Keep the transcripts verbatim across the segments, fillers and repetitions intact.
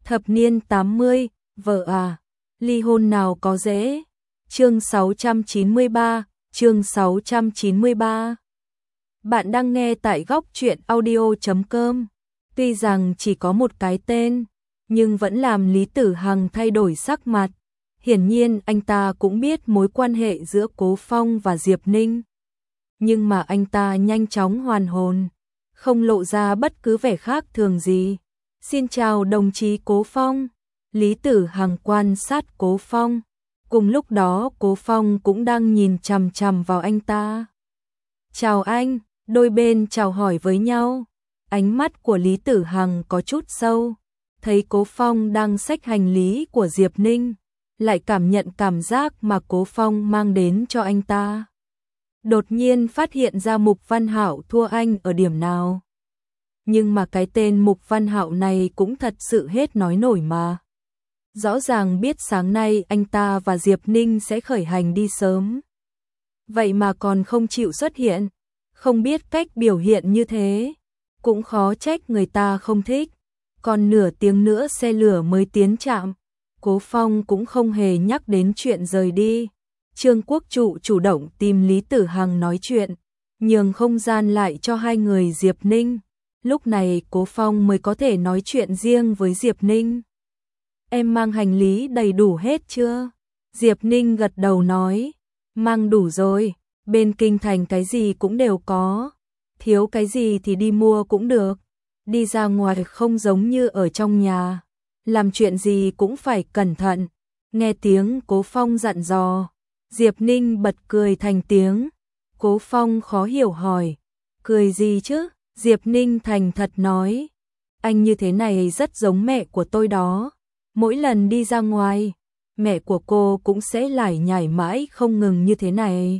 Thập niên tám mươi, vợ à, ly hôn nào có dễ. Chương sáu trăm chín mươi ba, chương sáu trăm chín mươi ba. Bạn đang nghe tại góc truyện audio chấm com. Tuy rằng chỉ có một cái tên, nhưng vẫn làm Lý Tử Hằng thay đổi sắc mặt. Hiển nhiên anh ta cũng biết mối quan hệ giữa Cố Phong và Diệp Ninh. Nhưng mà anh ta nhanh chóng hoàn hồn, không lộ ra bất cứ vẻ khác thường gì. Xin chào đồng chí Cố Phong. Lý Tử Hằng quan sát Cố Phong. Cùng lúc đó Cố Phong cũng đang nhìn chằm chằm vào anh ta. Chào anh, đôi bên chào hỏi với nhau. Ánh mắt của Lý Tử Hằng có chút sâu. Thấy Cố Phong đang xách hành lý của Diệp Ninh, lại cảm nhận cảm giác mà Cố Phong mang đến cho anh ta. Đột nhiên phát hiện ra Mục Văn Hạo thua anh ở điểm nào. Nhưng mà cái tên Mục Văn Hạo này cũng thật sự hết nói nổi mà. Rõ ràng biết sáng nay anh ta và Diệp Ninh sẽ khởi hành đi sớm. Vậy mà còn không chịu xuất hiện, không biết cách biểu hiện như thế. Cũng khó trách người ta không thích. Còn nửa tiếng nữa xe lửa mới tiến trạm. Cố Phong cũng không hề nhắc đến chuyện rời đi. Trương Quốc Trụ chủ động tìm Lý Tử Hằng nói chuyện, nhường không gian lại cho hai người Diệp Ninh. Lúc này Cố Phong mới có thể nói chuyện riêng với Diệp Ninh. Em mang hành lý đầy đủ hết chưa? Diệp Ninh gật đầu nói, mang đủ rồi, bên Kinh Thành cái gì cũng đều có. Thiếu cái gì thì đi mua cũng được. Đi ra ngoài không giống như ở trong nhà. Làm chuyện gì cũng phải cẩn thận. Nghe tiếng Cố Phong dặn dò, Diệp Ninh bật cười thành tiếng. Cố Phong khó hiểu hỏi, cười gì chứ? Diệp Ninh thành thật nói, anh như thế này rất giống mẹ của tôi đó. Mỗi lần đi ra ngoài, mẹ của cô cũng sẽ lải nhải mãi không ngừng như thế này.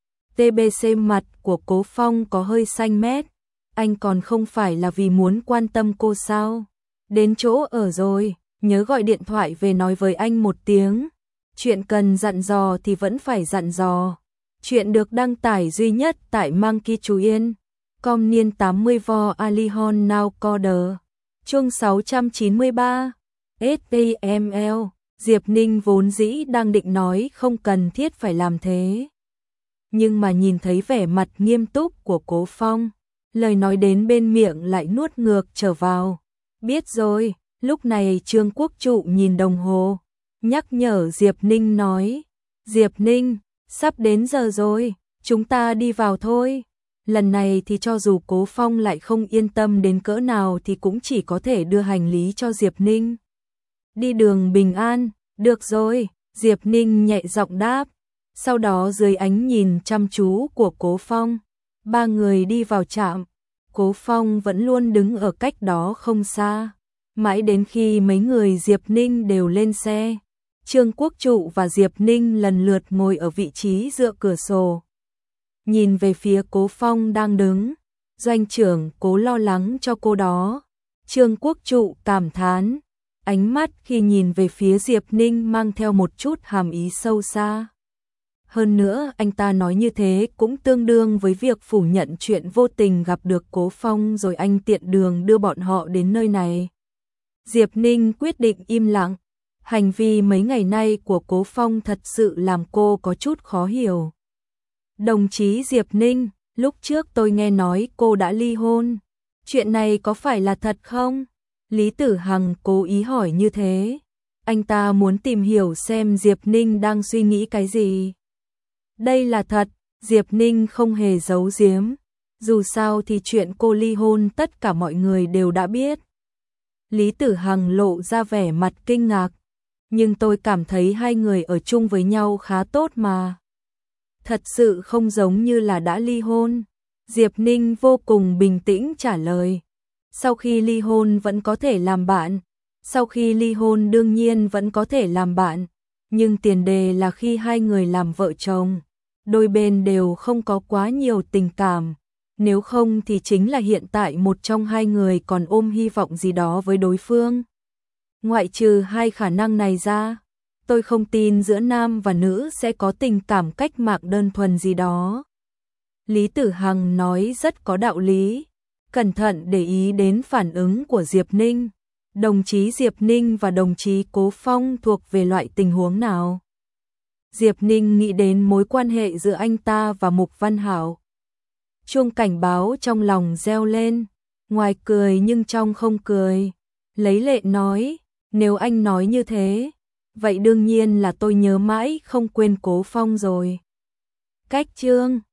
tê bê xê mặt của Cố Phong có hơi xanh mét. Anh còn không phải là vì muốn quan tâm cô sao? Đến chỗ ở rồi, nhớ gọi điện thoại về nói với anh một tiếng. Chuyện cần dặn dò thì vẫn phải dặn dò. Chuyện được đăng tải duy nhất tại Monkey Chú Yên. Com niên tám mươi vo Alihon Now Coder. Chương sáu trăm chín mươi ba. ét tê em lờ. Diệp Ninh vốn dĩ đang định nói không cần thiết phải làm thế. Nhưng mà nhìn thấy vẻ mặt nghiêm túc của Cố Phong, lời nói đến bên miệng lại nuốt ngược trở vào. Biết rồi. Lúc này Trương Quốc Trụ nhìn đồng hồ, nhắc nhở Diệp Ninh nói, Diệp Ninh, sắp đến giờ rồi, chúng ta đi vào thôi. Lần này thì cho dù Cố Phong lại không yên tâm đến cỡ nào thì cũng chỉ có thể đưa hành lý cho Diệp Ninh. Đi đường bình an, được rồi, Diệp Ninh nhẹ giọng đáp. Sau đó dưới ánh nhìn chăm chú của Cố Phong, ba người đi vào trạm. Cố Phong vẫn luôn đứng ở cách đó không xa. Mãi đến khi mấy người Diệp Ninh đều lên xe, Trương Quốc Trụ và Diệp Ninh lần lượt ngồi ở vị trí dựa cửa sổ. Nhìn về phía Cố Phong đang đứng, doanh trưởng Cố lo lắng cho cô đó. Trương Quốc Trụ cảm thán, ánh mắt khi nhìn về phía Diệp Ninh mang theo một chút hàm ý sâu xa. Hơn nữa anh ta nói như thế cũng tương đương với việc phủ nhận chuyện vô tình gặp được Cố Phong rồi anh tiện đường đưa bọn họ đến nơi này. Diệp Ninh quyết định im lặng. Hành vi mấy ngày nay của Cố Phong thật sự làm cô có chút khó hiểu. Đồng chí Diệp Ninh, lúc trước tôi nghe nói cô đã ly hôn. Chuyện này có phải là thật không? Lý Tử Hằng cố ý hỏi như thế. Anh ta muốn tìm hiểu xem Diệp Ninh đang suy nghĩ cái gì. Đây là thật, Diệp Ninh không hề giấu giếm. Dù sao thì chuyện cô ly hôn tất cả mọi người đều đã biết. Lý Tử Hằng lộ ra vẻ mặt kinh ngạc. Nhưng tôi cảm thấy hai người ở chung với nhau khá tốt mà. Thật sự không giống như là đã ly hôn. Diệp Ninh vô cùng bình tĩnh trả lời. Sau khi ly hôn vẫn có thể làm bạn. Sau khi ly hôn đương nhiên vẫn có thể làm bạn. Nhưng tiền đề là khi hai người làm vợ chồng, đôi bên đều không có quá nhiều tình cảm. Nếu không thì chính là hiện tại một trong hai người còn ôm hy vọng gì đó với đối phương. Ngoại trừ hai khả năng này ra, tôi không tin giữa nam và nữ sẽ có tình cảm cách mạng đơn thuần gì đó. Lý Tử Hằng nói rất có đạo lý. Cẩn thận để ý đến phản ứng của Diệp Ninh. Đồng chí Diệp Ninh và đồng chí Cố Phong thuộc về loại tình huống nào? Diệp Ninh nghĩ đến mối quan hệ giữa anh ta và Mục Văn Hảo. Chuông cảnh báo trong lòng reo lên, ngoài cười nhưng trong không cười. Lấy lệ nói, nếu anh nói như thế, vậy đương nhiên là tôi nhớ mãi không quên Cố Phong rồi. Cách chương